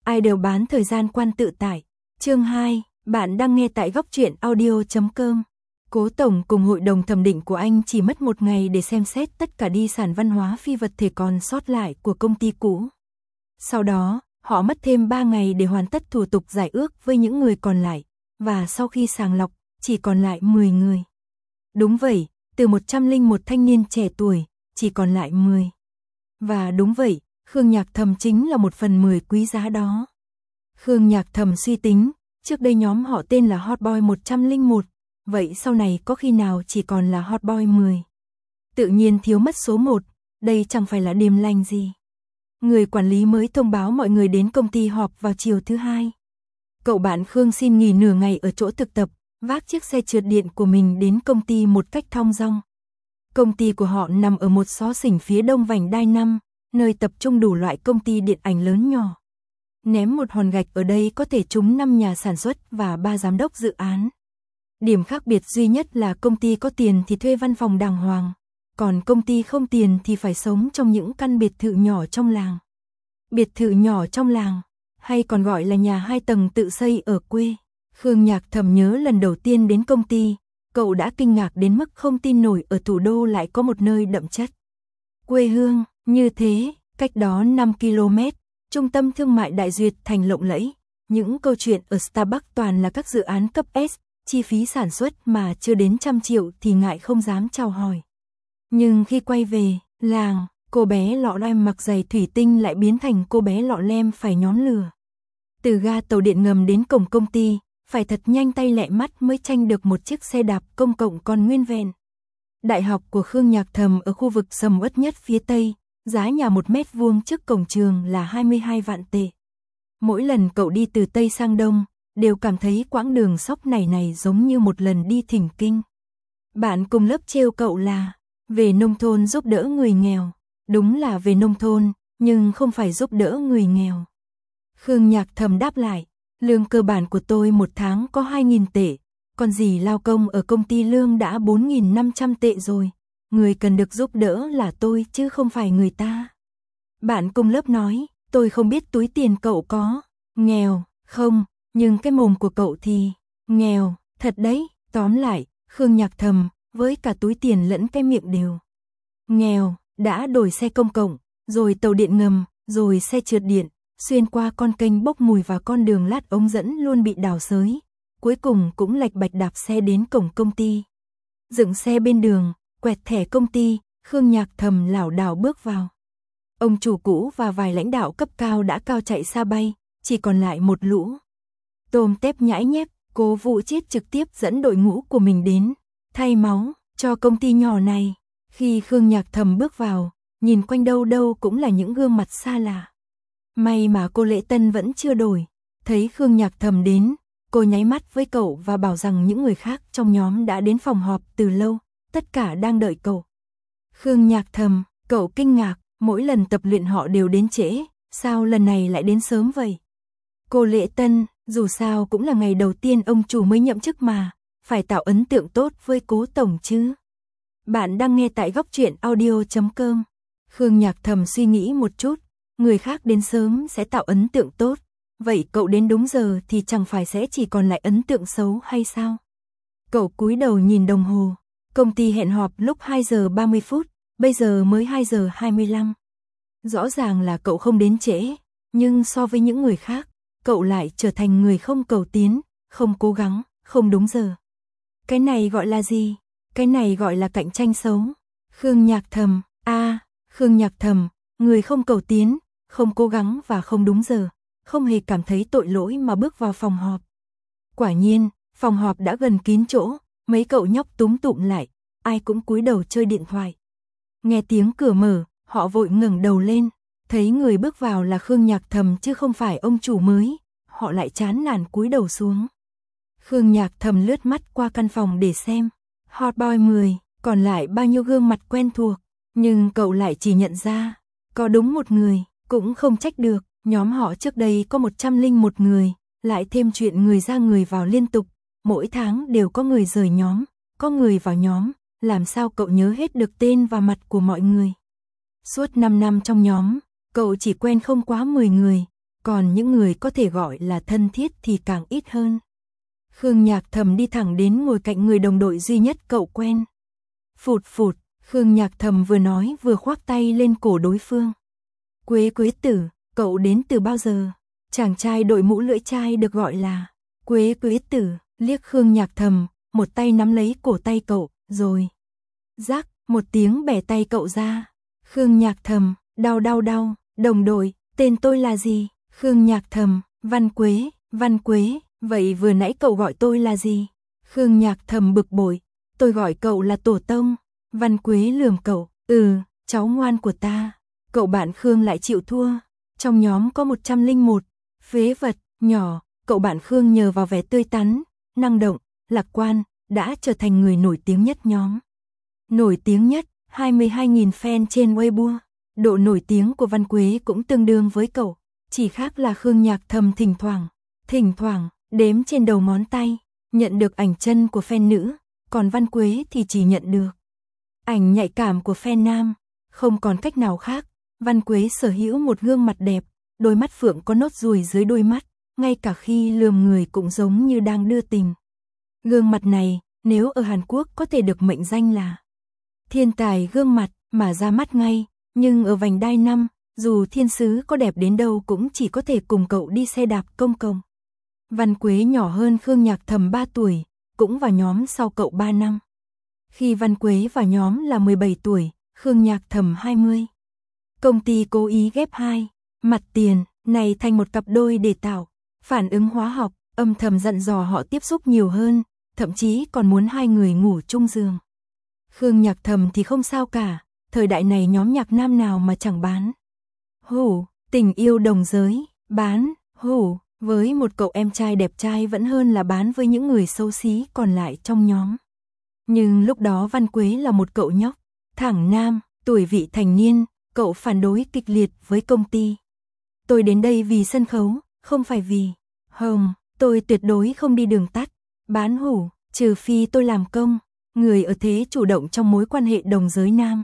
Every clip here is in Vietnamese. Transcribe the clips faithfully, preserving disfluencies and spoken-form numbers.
ai đều bán thời gian quan tự tại. Chương hai, bạn đang nghe tại góc truyện audio chấm com. Cố Tổng cùng hội đồng thẩm định của anh chỉ mất một ngày để xem xét tất cả di sản văn hóa phi vật thể còn sót lại của công ty cũ. Sau đó, họ mất thêm ba ngày để hoàn tất thủ tục giải ước với những người còn lại, và sau khi sàng lọc, chỉ còn lại mười người. Đúng vậy, từ một trăm lẻ một thanh niên trẻ tuổi, chỉ còn lại mười. Và đúng vậy, Khương Nhạc Thầm chính là một phần mười quý giá đó. Khương Nhạc Thầm suy tính, trước đây nhóm họ tên là Hot Boy một trăm lẻ một, vậy sau này có khi nào chỉ còn là Hot Boy mười. Tự nhiên thiếu mất số một, đây chẳng phải là điềm lành gì. Người quản lý mới thông báo mọi người đến công ty họp vào chiều thứ hai. Cậu bạn Khương xin nghỉ nửa ngày ở chỗ thực tập, vác chiếc xe trượt điện của mình đến công ty một cách thong dong. Công ty của họ nằm ở một xó xỉnh phía đông vành đai năm, nơi tập trung đủ loại công ty điện ảnh lớn nhỏ. Ném một hòn gạch ở đây có thể trúng năm nhà sản xuất và ba giám đốc dự án. Điểm khác biệt duy nhất là công ty có tiền thì thuê văn phòng đàng hoàng, còn công ty không tiền thì phải sống trong những căn biệt thự nhỏ trong làng. Biệt thự nhỏ trong làng, hay còn gọi là nhà hai tầng tự xây ở quê. Khương Nhạc Thầm nhớ lần đầu tiên đến công ty, cậu đã kinh ngạc đến mức không tin nổi ở thủ đô lại có một nơi đậm chất quê hương như thế. Cách đó năm ki lô mét, trung tâm thương mại Đại Duyệt thành lộng lẫy. Những câu chuyện ở Starbucks toàn là các dự án cấp S, chi phí sản xuất mà chưa đến trăm triệu thì ngại không dám chào hỏi. Nhưng khi quay về làng, cô bé lọ lem mặc giày thủy tinh lại biến thành cô bé lọ lem phải nhón lửa. Từ ga tàu điện ngầm đến cổng công ty, phải thật nhanh tay lẹ mắt mới tranh được một chiếc xe đạp công cộng còn nguyên vẹn. Đại học của Khương Nhạc Thầm ở khu vực sầm uất nhất phía Tây, giá nhà một mét vuông trước cổng trường là hai mươi hai vạn tệ. Mỗi lần cậu đi từ Tây sang Đông, đều cảm thấy quãng đường sóc này này giống như một lần đi thỉnh kinh. Bạn cùng lớp trêu cậu là về nông thôn giúp đỡ người nghèo. Đúng là về nông thôn, nhưng không phải giúp đỡ người nghèo. Khương Nhạc Thầm đáp lại, lương cơ bản của tôi một tháng có hai nghìn tệ, còn gì lao công ở công ty lương đã bốn nghìn năm trăm tệ rồi. Người cần được giúp đỡ là tôi chứ không phải người ta. Bạn cùng lớp nói, tôi không biết túi tiền cậu có nghèo không, nhưng cái mồm của cậu thì nghèo thật đấy. Tóm lại, Khương Nhạc Thầm với cả túi tiền lẫn cái miệng đều nghèo. Đã đổi xe công cộng, rồi tàu điện ngầm, rồi xe trượt điện, xuyên qua con kênh bốc mùi và con đường lát ống dẫn luôn bị đào xới. Cuối cùng cũng lạch bạch đạp xe đến cổng công ty. Dựng xe bên đường, quẹt thẻ công ty, Khương Nhạc Thầm lảo đảo bước vào. Ông chủ cũ và vài lãnh đạo cấp cao đã cao chạy xa bay, chỉ còn lại một lũ tôm tép nhãi nhép. Cố Vũ Chiết trực tiếp dẫn đội ngũ của mình đến thay máu cho công ty nhỏ này. Khi Khương Nhạc Thầm bước vào, nhìn quanh đâu đâu cũng là những gương mặt xa lạ. May mà cô Lễ Tân vẫn chưa đổi. Thấy Khương Nhạc Thầm đến, cô nháy mắt với cậu và bảo rằng những người khác trong nhóm đã đến phòng họp từ lâu, tất cả đang đợi cậu. Khương Nhạc Thầm, cậu kinh ngạc, mỗi lần tập luyện họ đều đến trễ, sao lần này lại đến sớm vậy? Cô Lễ Tân, dù sao cũng là ngày đầu tiên ông chủ mới nhậm chức mà, phải tạo ấn tượng tốt với Cố Tổng chứ. Bạn đang nghe tại góc truyện audio chấm com. Khương Nhạc Thầm suy nghĩ một chút, người khác đến sớm sẽ tạo ấn tượng tốt, vậy cậu đến đúng giờ thì chẳng phải sẽ chỉ còn lại ấn tượng xấu hay sao? Cậu cúi đầu nhìn đồng hồ, công ty hẹn họp lúc hai giờ ba mươi phút, bây giờ mới hai giờ hai mươi lăm. Rõ ràng là cậu không đến trễ, nhưng so với những người khác, cậu lại trở thành người không cầu tiến, không cố gắng, không đúng giờ. Cái này gọi là gì? Cái này gọi là cạnh tranh xấu. Khương Nhạc Thầm, a, à, Khương Nhạc Thầm, người không cầu tiến, không cố gắng và không đúng giờ, không hề cảm thấy tội lỗi mà bước vào phòng họp. Quả nhiên, phòng họp đã gần kín chỗ, mấy cậu nhóc túm tụm lại, ai cũng cúi đầu chơi điện thoại. Nghe tiếng cửa mở, họ vội ngẩng đầu lên, thấy người bước vào là Khương Nhạc Thầm chứ không phải ông chủ mới, họ lại chán nản cúi đầu xuống. Khương Nhạc Thầm lướt mắt qua căn phòng để xem. Hot Boy mười, còn lại bao nhiêu gương mặt quen thuộc, nhưng cậu lại chỉ nhận ra, có đúng một người, cũng không trách được, nhóm họ trước đây có một trăm lẻ một người, lại thêm chuyện người ra người vào liên tục, mỗi tháng đều có người rời nhóm, có người vào nhóm, làm sao cậu nhớ hết được tên và mặt của mọi người. Suốt năm năm trong nhóm, cậu chỉ quen không quá mười người, còn những người có thể gọi là thân thiết thì càng ít hơn. Khương Nhạc Thầm đi thẳng đến ngồi cạnh người đồng đội duy nhất cậu quen. Phụt phụt, Khương Nhạc Thầm vừa nói vừa khoác tay lên cổ đối phương. Quế Quế Tử, cậu đến từ bao giờ? Chàng trai đội mũ lưỡi chai được gọi là Quế Quế Tử, liếc Khương Nhạc Thầm, một tay nắm lấy cổ tay cậu, rồi rắc, một tiếng bẻ tay cậu ra. Khương Nhạc Thầm, đau đau đau, đồng đội, tên tôi là gì? Khương Nhạc Thầm, Văn Quế, Văn Quế, vậy vừa nãy cậu gọi tôi là gì? Khương Nhạc Thầm bực bội, tôi gọi cậu là Tổ Tông. Văn Quế lườm cậu, ừ, cháu ngoan của ta. Cậu bạn Khương lại chịu thua. Trong nhóm có một trăm lẻ một phế vật nhỏ, cậu bạn Khương nhờ vào vẻ tươi tắn, năng động, lạc quan, đã trở thành người nổi tiếng nhất nhóm. Nổi tiếng nhất, hai mươi hai nghìn fan trên Weibo. Độ nổi tiếng của Văn Quế cũng tương đương với cậu, chỉ khác là Khương Nhạc Thầm thỉnh thoảng, thỉnh thoảng, đếm trên đầu ngón tay, nhận được ảnh chân của fan nữ, còn Văn Quế thì chỉ nhận được ảnh nhạy cảm của fan nam. Không còn cách nào khác, Văn Quế sở hữu một gương mặt đẹp, đôi mắt phượng có nốt ruồi dưới đôi mắt, ngay cả khi lườm người cũng giống như đang đưa tình. Gương mặt này, nếu ở Hàn Quốc có thể được mệnh danh là thiên tài gương mặt, mà ra mắt ngay, nhưng ở vành đai năm, dù thiên sứ có đẹp đến đâu cũng chỉ có thể cùng cậu đi xe đạp công cộng. Văn Quế nhỏ hơn Khương Nhạc Thầm ba tuổi, cũng vào nhóm sau cậu ba năm. Khi Văn Quế vào nhóm là mười bảy tuổi, Khương Nhạc Thầm hai mươi. Công ty cố ý ghép hai mặt tiền này thành một cặp đôi để tạo phản ứng hóa học, âm thầm dặn dò họ tiếp xúc nhiều hơn, thậm chí còn muốn hai người ngủ chung giường. Khương Nhạc Thầm thì không sao cả, thời đại này nhóm nhạc nam nào mà chẳng bán. Hủ, tình yêu đồng giới, bán, hủ, với một cậu em trai đẹp trai vẫn hơn là bán với những người xấu xí còn lại trong nhóm. Nhưng lúc đó Văn Quế là một cậu nhóc, thẳng nam, tuổi vị thành niên, cậu phản đối kịch liệt với công ty. Tôi đến đây vì sân khấu, không phải vì hồng, tôi tuyệt đối không đi đường tắt, bán hủ, trừ phi tôi làm công, người ở thế chủ động trong mối quan hệ đồng giới nam.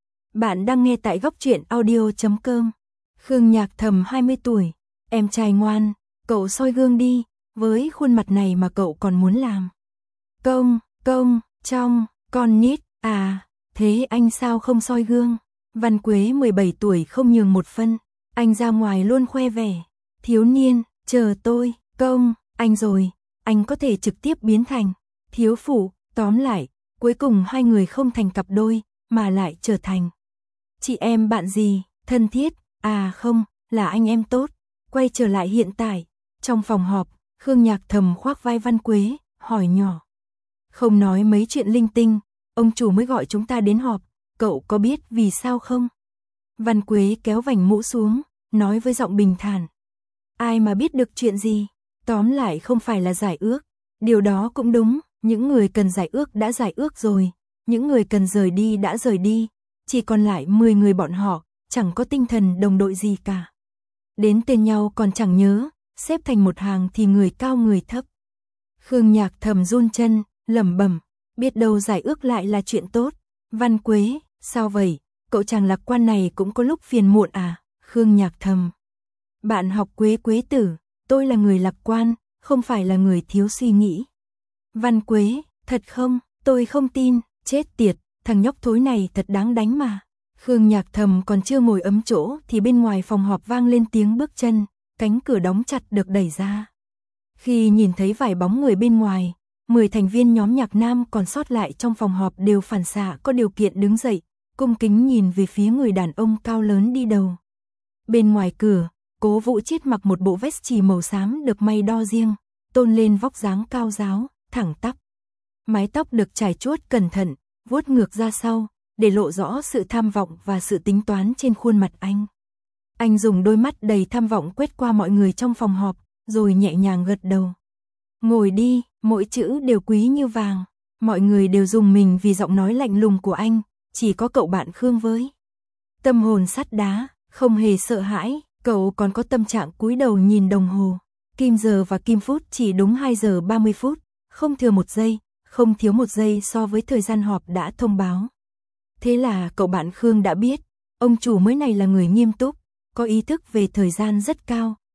Bạn đang nghe tại góc truyện audio chấm com. Khương Nhạc Thầm hai mươi tuổi, em trai ngoan, cậu soi gương đi, với khuôn mặt này mà cậu còn muốn làm công, công, trong, con nít, à, thế anh sao không soi gương? Văn Quế mười bảy tuổi không nhường một phân, anh ra ngoài luôn khoe vẻ, thiếu niên, chờ tôi, công, anh rồi, anh có thể trực tiếp biến thành thiếu phụ, tóm lại, cuối cùng hai người không thành cặp đôi, mà lại trở thành chị em bạn gì, thân thiết, à không, là anh em tốt. Quay trở lại hiện tại, trong phòng họp, Khương Nhạc Thầm khoác vai Văn Quế, hỏi nhỏ. Không nói mấy chuyện linh tinh, ông chủ mới gọi chúng ta đến họp, cậu có biết vì sao không? Văn Quế kéo vành mũ xuống, nói với giọng bình thản. Ai mà biết được chuyện gì, tóm lại không phải là giải ước, điều đó cũng đúng, những người cần giải ước đã giải ước rồi, những người cần rời đi đã rời đi, chỉ còn lại mười người bọn họ, chẳng có tinh thần đồng đội gì cả. Đến tên nhau còn chẳng nhớ, xếp thành một hàng thì người cao người thấp. Khương Nhạc Thầm run chân, lẩm bẩm, biết đâu giải ước lại là chuyện tốt. Văn Quế, sao vậy, cậu chàng lạc quan này cũng có lúc phiền muộn à? Khương Nhạc Thầm, bạn học Quế Quế Tử, tôi là người lạc quan, không phải là người thiếu suy nghĩ. Văn Quế, thật không, tôi không tin, chết tiệt, thằng nhóc thối này thật đáng đánh mà. Khương Nhạc Thầm còn chưa ngồi ấm chỗ thì bên ngoài phòng họp vang lên tiếng bước chân, cánh cửa đóng chặt được đẩy ra. Khi nhìn thấy vài bóng người bên ngoài, mười thành viên nhóm nhạc nam còn sót lại trong phòng họp đều phản xạ có điều kiện đứng dậy, cung kính nhìn về phía người đàn ông cao lớn đi đầu. Bên ngoài cửa, Cố Vũ Chiết mặc một bộ vest chỉ màu xám được may đo riêng, tôn lên vóc dáng cao ráo, thẳng tắp. Mái tóc được trải chuốt cẩn thận, vuốt ngược ra sau, để lộ rõ sự tham vọng và sự tính toán trên khuôn mặt anh. Anh dùng đôi mắt đầy tham vọng quét qua mọi người trong phòng họp, rồi nhẹ nhàng gật đầu. Ngồi đi, mỗi chữ đều quý như vàng. Mọi người đều dùng mình vì giọng nói lạnh lùng của anh, chỉ có cậu bạn Khương với tâm hồn sắt đá, không hề sợ hãi, cậu còn có tâm trạng cúi đầu nhìn đồng hồ. Kim giờ và kim phút chỉ đúng hai giờ ba mươi phút, không thừa một giây, không thiếu một giây so với thời gian họp đã thông báo. Thế là cậu bạn Khương đã biết, ông chủ mới này là người nghiêm túc, có ý thức về thời gian rất cao,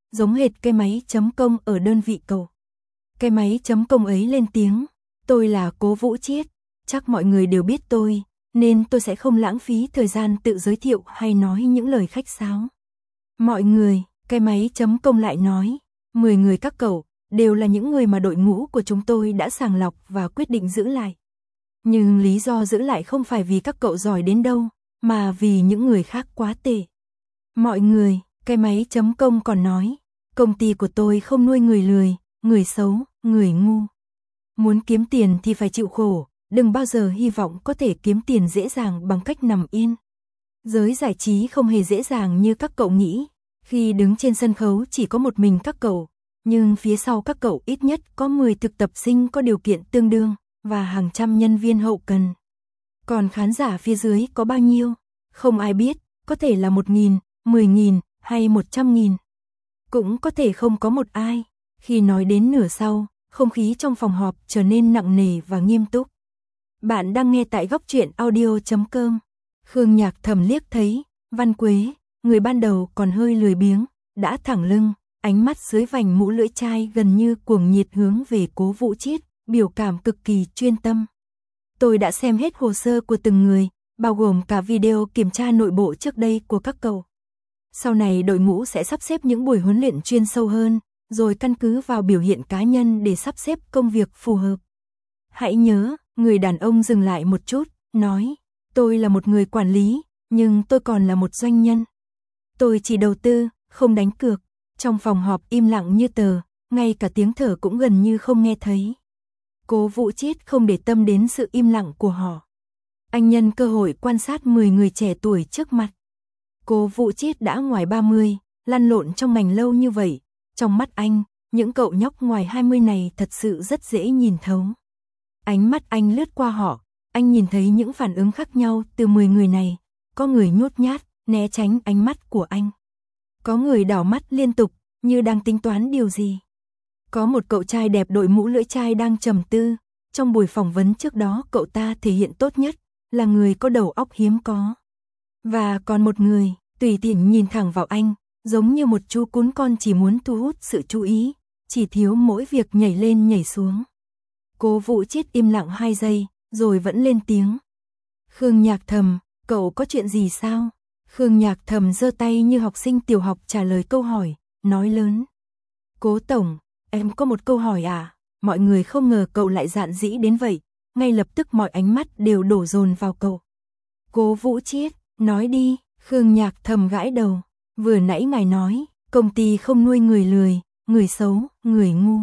giống hệt cái máy chấm công ở đơn vị cậu. Cái máy chấm công ấy lên tiếng, tôi là Cố Vũ Chiết, chắc mọi người đều biết tôi, nên tôi sẽ không lãng phí thời gian tự giới thiệu hay nói những lời khách sáo. Mọi người, cái máy chấm công lại nói, mười người các cậu, đều là những người mà đội ngũ của chúng tôi đã sàng lọc và quyết định giữ lại. Nhưng lý do giữ lại không phải vì các cậu giỏi đến đâu, mà vì những người khác quá tệ. Mọi người, cái máy chấm công còn nói, công ty của tôi không nuôi người lười, người xấu, người ngu. Muốn kiếm tiền thì phải chịu khổ, đừng bao giờ hy vọng có thể kiếm tiền dễ dàng bằng cách nằm yên. Giới giải trí không hề dễ dàng như các cậu nghĩ, khi đứng trên sân khấu chỉ có một mình các cậu, nhưng phía sau các cậu ít nhất có mười thực tập sinh có điều kiện tương đương, và hàng trăm nhân viên hậu cần. Còn khán giả phía dưới có bao nhiêu? Không ai biết, có thể là một nghìn, mười nghìn, hay một trăm nghìn. Cũng có thể không có một ai. Khi nói đến nửa sau, không khí trong phòng họp trở nên nặng nề và nghiêm túc. Bạn đang nghe tại góc truyện audio chấm com. Khương Nhạc Thầm liếc thấy, Văn Quế, người ban đầu còn hơi lười biếng, đã thẳng lưng, ánh mắt dưới vành mũ lưỡi chai gần như cuồng nhiệt hướng về Cố Vũ Chiết, biểu cảm cực kỳ chuyên tâm. Tôi đã xem hết hồ sơ của từng người, bao gồm cả video kiểm tra nội bộ trước đây của các cậu. Sau này đội ngũ sẽ sắp xếp những buổi huấn luyện chuyên sâu hơn, rồi căn cứ vào biểu hiện cá nhân để sắp xếp công việc phù hợp. Hãy nhớ, người đàn ông dừng lại một chút, nói, tôi là một người quản lý, nhưng tôi còn là một doanh nhân. Tôi chỉ đầu tư, không đánh cược. Trong phòng họp im lặng như tờ, ngay cả tiếng thở cũng gần như không nghe thấy. Cố Vũ Chiết không để tâm đến sự im lặng của họ. Anh nhân cơ hội quan sát mười người trẻ tuổi trước mặt. Cố Vũ Chiết đã ngoài ba mươi, lăn lộn trong ngành lâu như vậy. Trong mắt anh, những cậu nhóc ngoài hai mươi này thật sự rất dễ nhìn thấu. Ánh mắt anh lướt qua họ, anh nhìn thấy những phản ứng khác nhau từ mười người này. Có người nhút nhát, né tránh ánh mắt của anh. Có người đảo mắt liên tục, như đang tính toán điều gì. Có một cậu trai đẹp đội mũ lưỡi chai đang trầm tư. Trong buổi phỏng vấn trước đó cậu ta thể hiện tốt nhất, là người có đầu óc hiếm có. Và còn một người, tùy tiện nhìn thẳng vào anh, giống như một chú cún con chỉ muốn thu hút sự chú ý, chỉ thiếu mỗi việc nhảy lên nhảy xuống. Cố Vũ Chiết im lặng hai giây, rồi vẫn lên tiếng. Khương Nhạc Thầm, cậu có chuyện gì sao? Khương Nhạc Thầm giơ tay như học sinh tiểu học trả lời câu hỏi, nói lớn. Cố Tổng, em có một câu hỏi à? Mọi người không ngờ cậu lại dạn dĩ đến vậy, ngay lập tức mọi ánh mắt đều đổ dồn vào cậu. Cố Vũ Chiết, nói đi. Khương Nhạc Thầm gãi đầu. Vừa nãy ngài nói, công ty không nuôi người lười, người xấu, người ngu.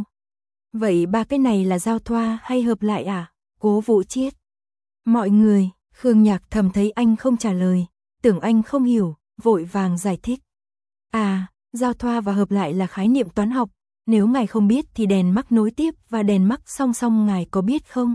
Vậy ba cái này là giao thoa hay hợp lại à? Cố Vũ Chiết. Mọi người, Khương Nhạc Thầm thấy anh không trả lời, tưởng anh không hiểu, vội vàng giải thích. À, giao thoa và hợp lại là khái niệm toán học, nếu ngài không biết thì đèn mắc nối tiếp và đèn mắc song song ngài có biết không?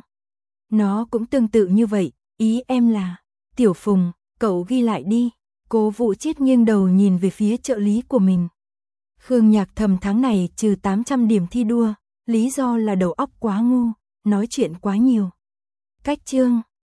Nó cũng tương tự như vậy, ý em là, Tiểu Phùng, cậu ghi lại đi. Cố Vũ Chiết nghiêng đầu nhìn về phía trợ lý của mình. Khương Nhạc Thầm tháng này trừ tám trăm điểm thi đua, lý do là đầu óc quá ngu, nói chuyện quá nhiều. Cách chương